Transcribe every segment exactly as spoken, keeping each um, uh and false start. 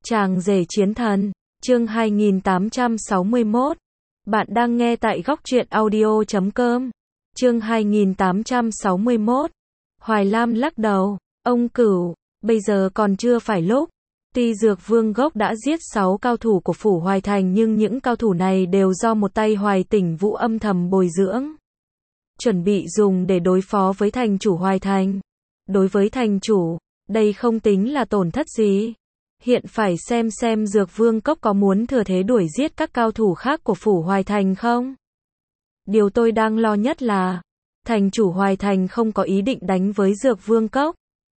Chàng rể chiến thần, chương hai nghìn tám trăm sáu mươi mốt. Bạn đang nghe tại góc truyện audio chấm com. Chương hai nghìn tám trăm sáu mươi mốt. Hoài Lam lắc đầu, ông Cửu, bây giờ còn chưa phải lúc. Tuy Dược Vương Gốc đã giết sáu cao thủ của phủ Hoài Thành nhưng những cao thủ này đều do một tay Hoài Tỉnh Vũ âm thầm bồi dưỡng, chuẩn bị dùng để đối phó với thành chủ Hoài Thành. Đối với thành chủ, đây không tính là tổn thất gì. Hiện phải xem xem Dược Vương Cốc có muốn thừa thế đuổi giết các cao thủ khác của phủ Hoài Thành không? Điều tôi đang lo nhất là, thành chủ Hoài Thành không có ý định đánh với Dược Vương Cốc.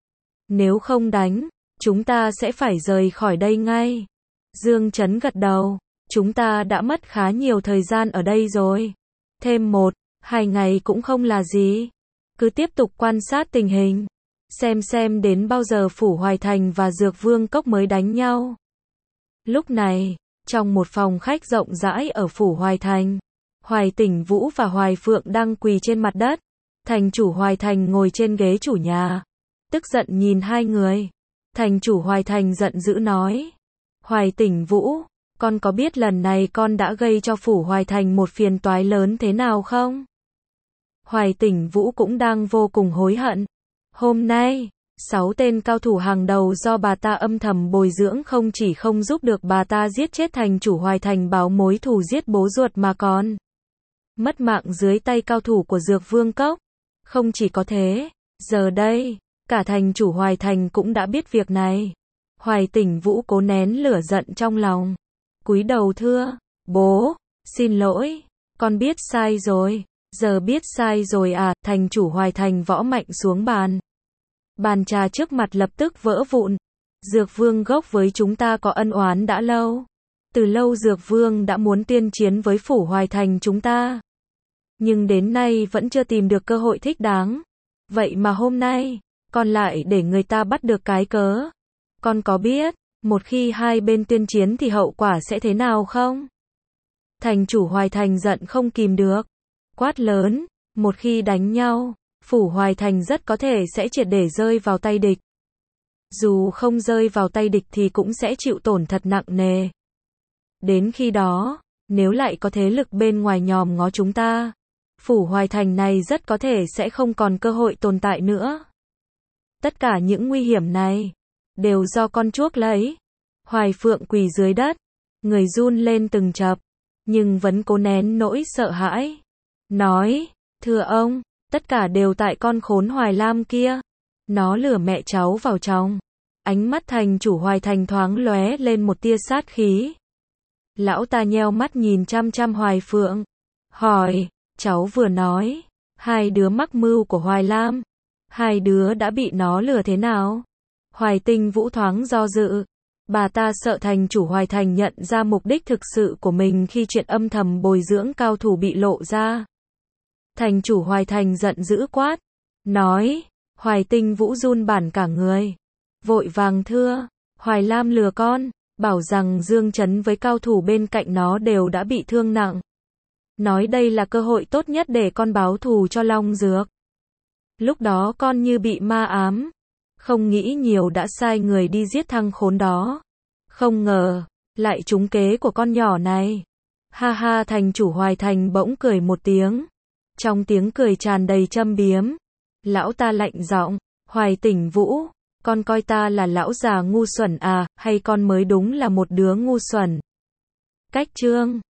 Nếu không đánh, chúng ta sẽ phải rời khỏi đây ngay. Dương Chấn gật đầu, chúng ta đã mất khá nhiều thời gian ở đây rồi. Thêm một, hai ngày cũng không là gì. Cứ tiếp tục quan sát tình hình. Xem xem đến bao giờ phủ Hoài Thành và Dược Vương Cốc mới đánh nhau. Lúc này, trong một phòng khách rộng rãi ở phủ Hoài Thành, Hoài Tỉnh Vũ và Hoài Phượng đang quỳ trên mặt đất. Thành chủ Hoài Thành ngồi trên ghế chủ nhà, tức giận nhìn hai người. Thành chủ Hoài Thành giận dữ nói: Hoài Tỉnh Vũ, con có biết lần này con đã gây cho phủ Hoài Thành một phiền toái lớn thế nào không? Hoài Tỉnh Vũ cũng đang vô cùng hối hận. Hôm nay, sáu tên cao thủ hàng đầu do bà ta âm thầm bồi dưỡng không chỉ không giúp được bà ta giết chết thành chủ Hoài Thành báo mối thù giết bố ruột mà còn mất mạng dưới tay cao thủ của Dược Vương Cốc. Không chỉ có thế, giờ đây, cả thành chủ Hoài Thành cũng đã biết việc này. Hoài Tỉnh Vũ cố nén lửa giận trong lòng, cúi đầu thưa: Bố, xin lỗi, con biết sai rồi. Giờ biết sai rồi à? Thành chủ Hoài Thành võ mạnh xuống bàn. Bàn trà trước mặt lập tức vỡ vụn. Dược Vương Gốc với chúng ta có ân oán đã lâu. Từ lâu Dược Vương đã muốn tuyên chiến với phủ Hoài Thành chúng ta, nhưng đến nay vẫn chưa tìm được cơ hội thích đáng. Vậy mà hôm nay, con lại để người ta bắt được cái cớ. Con có biết, một khi hai bên tuyên chiến thì hậu quả sẽ thế nào không? Thành chủ Hoài Thành giận không kìm được, quát lớn: một khi đánh nhau, phủ Hoài Thành rất có thể sẽ triệt để rơi vào tay địch. Dù không rơi vào tay địch thì cũng sẽ chịu tổn thật nặng nề. Đến khi đó, nếu lại có thế lực bên ngoài nhòm ngó chúng ta, phủ Hoài Thành này rất có thể sẽ không còn cơ hội tồn tại nữa. Tất cả những nguy hiểm này đều do con chuốc lấy. Hoài Phượng quỳ dưới đất, người run lên từng chập, nhưng vẫn cố nén nỗi sợ hãi. Nói: thưa ông, tất cả đều tại con khốn Hoài Lam kia. Nó lừa mẹ cháu vào trong. Ánh mắt thành chủ Hoài Thành thoáng lóe lên một tia sát khí. Lão ta nheo mắt nhìn chăm chăm Hoài Phượng, hỏi: cháu vừa nói, hai đứa mắc mưu của Hoài Lam, hai đứa đã bị nó lừa thế nào? Hoài Tinh Vũ thoáng do dự. Bà ta sợ thành chủ Hoài Thành nhận ra mục đích thực sự của mình khi chuyện âm thầm bồi dưỡng cao thủ bị lộ ra. Thành chủ Hoài Thành giận dữ quát, nói. Hoài Tinh Vũ run bẳn cả người, vội vàng thưa: Hoài Lam lừa con, bảo rằng Dương Chấn với cao thủ bên cạnh nó đều đã bị thương nặng. Nói đây là cơ hội tốt nhất để con báo thù cho Long Dược. Lúc đó con như bị ma ám, không nghĩ nhiều đã sai người đi giết thằng khốn đó. Không ngờ, lại trúng kế của con nhỏ này. Ha ha. Thành chủ Hoài Thành bỗng cười một tiếng. Trong tiếng cười tràn đầy châm biếm, lão ta lạnh giọng: Hoài Tỉnh Vũ, con coi ta là lão già ngu xuẩn à, hay con mới đúng là một đứa ngu xuẩn? Cách chương